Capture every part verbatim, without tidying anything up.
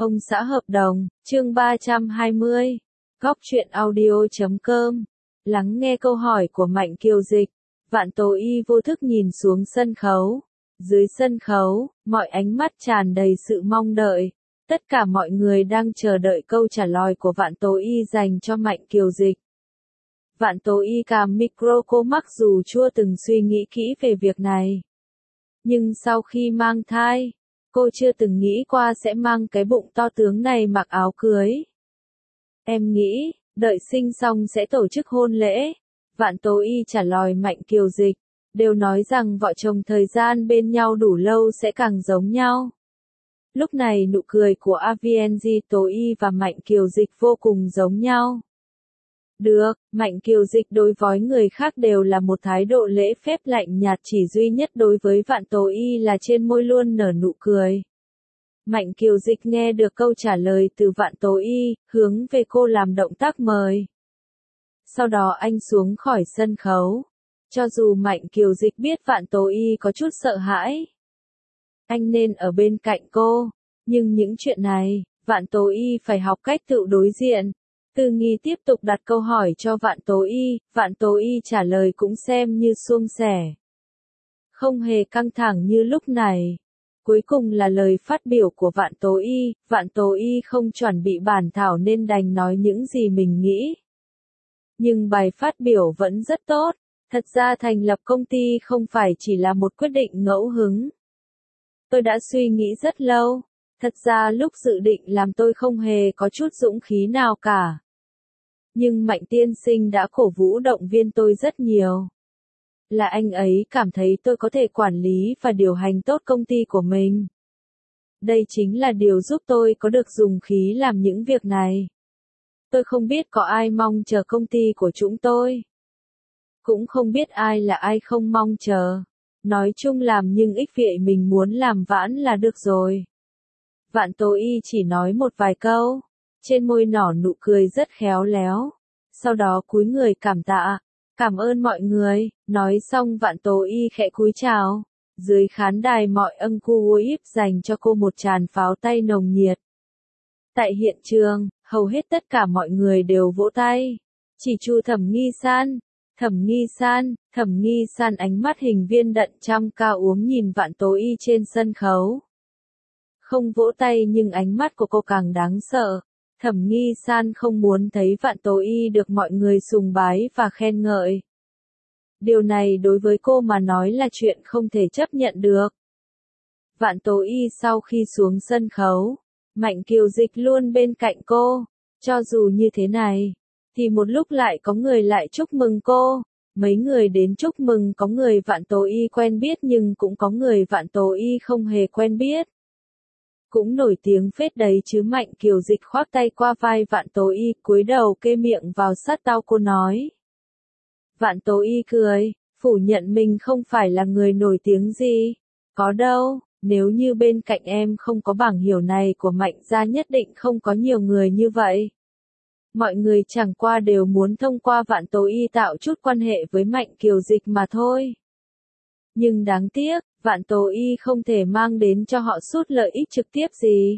Ông xã hợp đồng, chương ba trăm hai mươi. Góc truyện audio chấm com. Lắng nghe câu hỏi của Mạnh Kiều Dịch. Vạn Tố Y vô thức nhìn xuống sân khấu. Dưới sân khấu, mọi ánh mắt tràn đầy sự mong đợi. Tất cả mọi người đang chờ đợi câu trả lời của Vạn Tố Y dành cho Mạnh Kiều Dịch. Vạn Tố Y cầm micro, cô mặc dù chưa từng suy nghĩ kỹ về việc này. Nhưng sau khi mang thai, cô chưa từng nghĩ qua sẽ mang cái bụng to tướng này mặc áo cưới. Em nghĩ, đợi sinh xong sẽ tổ chức hôn lễ. Vạn Tố Y trả lời Mạnh Kiều Dịch, đều nói rằng vợ chồng thời gian bên nhau đủ lâu sẽ càng giống nhau. Lúc này nụ cười của a vê en giê Tố Y và Mạnh Kiều Dịch vô cùng giống nhau. Được, Mạnh Kiều Dịch đối với người khác đều là một thái độ lễ phép lạnh nhạt, chỉ duy nhất đối với Vạn Tố Y là trên môi luôn nở nụ cười. Mạnh Kiều Dịch nghe được câu trả lời từ Vạn Tố Y, hướng về cô làm động tác mời. Sau đó anh xuống khỏi sân khấu. Cho dù Mạnh Kiều Dịch biết Vạn Tố Y có chút sợ hãi, anh nên ở bên cạnh cô, nhưng những chuyện này, Vạn Tố Y phải học cách tự đối diện. Tư Nghi tiếp tục đặt câu hỏi cho Vạn Tố Y, Vạn Tố Y trả lời cũng xem như suôn sẻ. Không hề căng thẳng như lúc này. Cuối cùng là lời phát biểu của Vạn Tố Y, Vạn Tố Y không chuẩn bị bản thảo nên đành nói những gì mình nghĩ. Nhưng bài phát biểu vẫn rất tốt, thật ra thành lập công ty không phải chỉ là một quyết định ngẫu hứng. Tôi đã suy nghĩ rất lâu. Thật ra lúc dự định làm tôi không hề có chút dũng khí nào cả. Nhưng Mạnh tiên sinh đã cổ vũ động viên tôi rất nhiều. Là anh ấy cảm thấy tôi có thể quản lý và điều hành tốt công ty của mình. Đây chính là điều giúp tôi có được dũng khí làm những việc này. Tôi không biết có ai mong chờ công ty của chúng tôi. Cũng không biết ai là ai không mong chờ. Nói chung làm nhưng ích vậy mình muốn làm vãn là được rồi. Vạn Tố Y chỉ nói một vài câu, trên môi nở nụ cười rất khéo léo, sau đó cúi người cảm tạ, cảm ơn mọi người, nói xong Vạn Tố Y khẽ cúi chào, dưới khán đài mọi ân cu íp dành cho cô một tràng pháo tay nồng nhiệt. Tại hiện trường, hầu hết tất cả mọi người đều vỗ tay, chỉ Chu Thẩm Nghi San, Thẩm Nghi San, Thẩm Nghi San ánh mắt hình viên đạn trăm cao uống nhìn Vạn Tố Y trên sân khấu. Không vỗ tay nhưng ánh mắt của cô càng đáng sợ. Thẩm Nghi San không muốn thấy Vạn Tố Y được mọi người sùng bái và khen ngợi. Điều này đối với cô mà nói là chuyện không thể chấp nhận được. Vạn Tố Y sau khi xuống sân khấu, Mạnh Kiều Dịch luôn bên cạnh cô. Cho dù như thế này, thì một lúc lại có người lại chúc mừng cô. Mấy người đến chúc mừng, có người Vạn Tố Y quen biết nhưng cũng có người Vạn Tố Y không hề quen biết. Cũng nổi tiếng phết đấy chứ. Mạnh Kiều Dịch khoác tay qua vai Vạn Tố Y, cúi đầu kê miệng vào sát tai cô nói. Vạn Tố Y cười, phủ nhận mình không phải là người nổi tiếng gì. Có đâu, nếu như bên cạnh em không có bảng hiểu này của Mạnh gia nhất định không có nhiều người như vậy. Mọi người chẳng qua đều muốn thông qua Vạn Tố Y tạo chút quan hệ với Mạnh Kiều Dịch mà thôi. Nhưng đáng tiếc, Vạn Tố Y không thể mang đến cho họ chút lợi ích trực tiếp gì.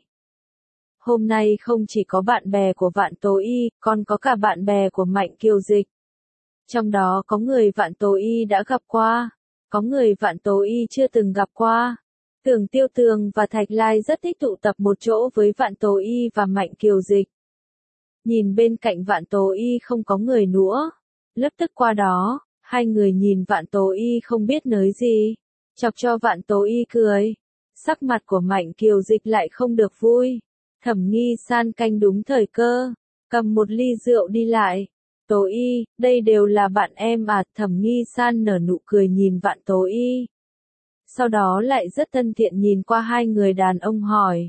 Hôm nay không chỉ có bạn bè của Vạn Tố Y, còn có cả bạn bè của Mạnh Kiều Dịch. Trong đó có người Vạn Tố Y đã gặp qua, có người Vạn Tố Y chưa từng gặp qua. Tưởng Tiêu Tường và Thạch Lai rất thích tụ tập một chỗ với Vạn Tố Y và Mạnh Kiều Dịch. Nhìn bên cạnh Vạn Tố Y không có người nữa. Lập tức qua đó, hai người nhìn Vạn Tố Y không biết nói gì. Chọc cho Vạn Tố Y cười. Sắc mặt của Mạnh Kiều Dịch lại không được vui. Thẩm Nghi San canh đúng thời cơ, cầm một ly rượu đi lại. Tố Y, đây đều là bạn em à? Thẩm Nghi San nở nụ cười nhìn Vạn Tố Y. Sau đó lại rất thân thiện nhìn qua hai người đàn ông hỏi.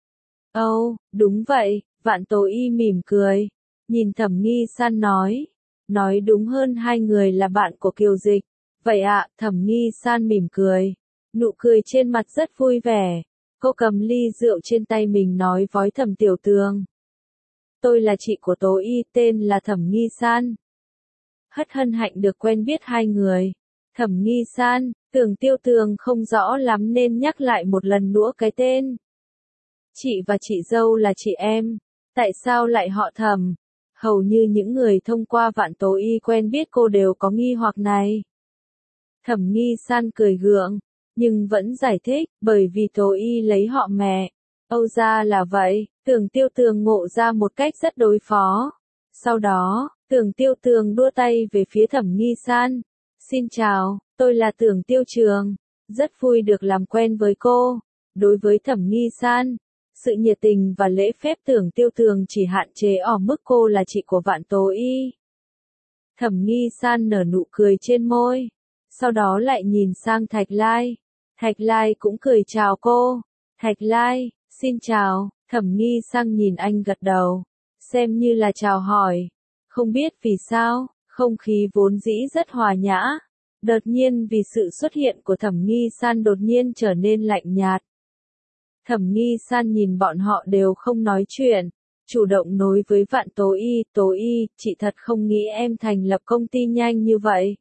Ồ, oh, đúng vậy, Vạn Tố Y mỉm cười. Nhìn Thẩm Nghi San nói. Nói đúng hơn hai người là bạn của Kiều Dịch. Vậy ạ, à, Thẩm Nghi San mỉm cười. Nụ cười trên mặt rất vui vẻ. Cô cầm ly rượu trên tay mình nói với Thẩm Tiểu Tường. Tôi là chị của Tố Y, tên là Thẩm Nghi San. Hất hân hạnh được quen biết hai người. Thẩm Nghi San, Tưởng Tiêu Tường không rõ lắm nên nhắc lại một lần nữa cái tên. Chị và chị dâu là chị em. Tại sao lại họ Thẩm? Hầu như những người thông qua Vạn Tố Y quen biết cô đều có nghi hoặc này. Thẩm Nghi San cười gượng, nhưng vẫn giải thích, bởi vì Tố Y lấy họ mẹ. Âu ra là vậy, Tưởng Tiêu Tường ngộ ra một cách rất đối phó. Sau đó, Tưởng Tiêu Tường đua tay về phía Thẩm Nghi San. Xin chào, tôi là Tưởng Tiêu Trường. Rất vui được làm quen với cô. Đối với Thẩm Nghi San, sự nhiệt tình và lễ phép Tưởng Tiêu Tường chỉ hạn chế ở mức cô là chị của Vạn Tố Y. Thẩm Nghi San nở nụ cười trên môi, sau đó lại nhìn sang Thạch Lai. Thạch Lai cũng cười chào cô. Thạch Lai, xin chào. Thẩm Nghi San nhìn anh gật đầu, xem như là chào hỏi. Không biết vì sao, không khí vốn dĩ rất hòa nhã, đột nhiên vì sự xuất hiện của Thẩm Nghi San đột nhiên trở nên lạnh nhạt. Thẩm Nghi San nhìn bọn họ đều không nói chuyện, chủ động nối với Vạn Tố Y. Tố Y, chị thật không nghĩ em thành lập công ty nhanh như vậy.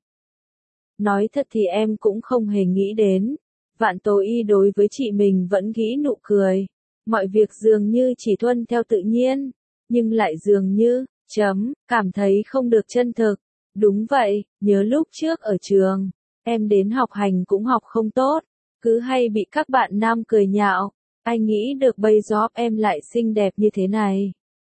Nói thật thì em cũng không hề nghĩ đến. Vạn Tố Y đối với chị mình vẫn nghĩ nụ cười. Mọi việc dường như chỉ tuân theo tự nhiên, nhưng lại dường như, chấm, cảm thấy không được chân thực. Đúng vậy, nhớ lúc trước ở trường, em đến học hành cũng học không tốt, cứ hay bị các bạn nam cười nhạo. Ai nghĩ được bây giờ em lại xinh đẹp như thế này.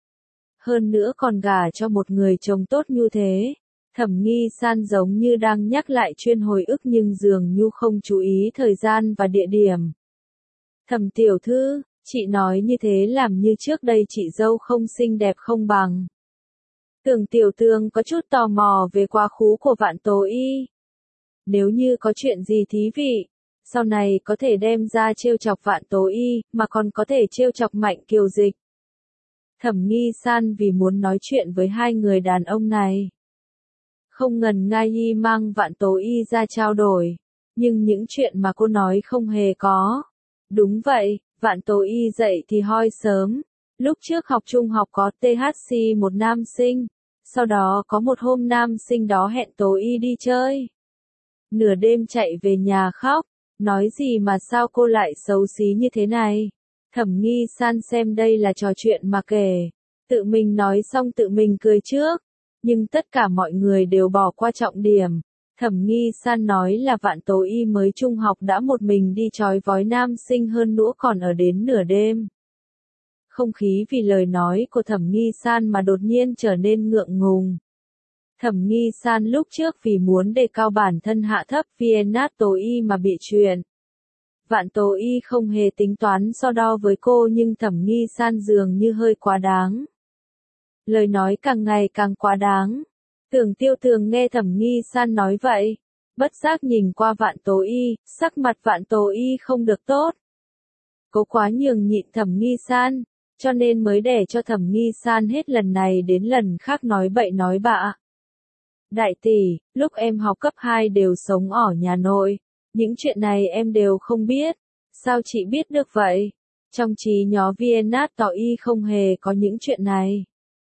Hơn nữa còn gả cho một người chồng tốt như thế. Thẩm Nghi San giống như đang nhắc lại chuyên hồi ức nhưng dường như không chú ý thời gian và địa điểm. Thẩm tiểu thư, chị nói như thế làm như trước đây chị dâu không xinh đẹp không bằng. Tưởng Tiểu Tường có chút tò mò về quá khứ của Vạn Tố Y. Nếu như có chuyện gì thí vị, sau này có thể đem ra trêu chọc Vạn Tố Y, mà còn có thể trêu chọc Mạnh Kiều Dịch. Thẩm Nghi San vì muốn nói chuyện với hai người đàn ông này, không ngần ngại mang Vạn Tố Y ra trao đổi, nhưng những chuyện mà cô nói không hề có. Đúng vậy, Vạn Tố Y dậy thì hoi sớm. Lúc trước học trung học có tê hát xê một nam sinh, sau đó có một hôm nam sinh đó hẹn Tố Y đi chơi. Nửa đêm chạy về nhà khóc, nói gì mà sao cô lại xấu xí như thế này. Thẩm Nghi San xem đây là trò chuyện mà kể, tự mình nói xong tự mình cười trước, nhưng tất cả mọi người đều bỏ qua trọng điểm. Thẩm Nghi San nói là Vạn Tố Y mới trung học đã một mình đi trói vói nam sinh hơn nữa còn ở đến nửa đêm. Không khí vì lời nói của Thẩm Nghi San mà đột nhiên trở nên ngượng ngùng. Thẩm Nghi San lúc trước vì muốn đề cao bản thân hạ thấp Vienna Tố Y mà bị chuyện. Vạn Tố Y không hề tính toán so đo với cô nhưng Thẩm Nghi San dường như hơi quá đáng. Lời nói càng ngày càng quá đáng. Tưởng Tiêu Tường nghe Thẩm Nghi San nói vậy, bất giác nhìn qua Vạn Tố Y, sắc mặt Vạn Tố Y không được tốt. Cô quá nhường nhịn Thẩm Nghi San, cho nên mới để cho Thẩm Nghi San hết lần này đến lần khác nói bậy nói bạ. Đại tỷ, lúc em học cấp hai đều sống ở nhà nội, những chuyện này em đều không biết, sao chị biết được vậy? Trong trí nhớ Vienna Tố Y không hề có những chuyện này.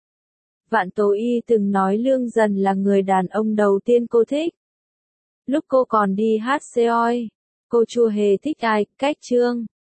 Vạn Tố Y từng nói Lương Dần là người đàn ông đầu tiên cô thích. Lúc cô còn đi hát xê oi, cô chưa hề thích ai, cách Trương.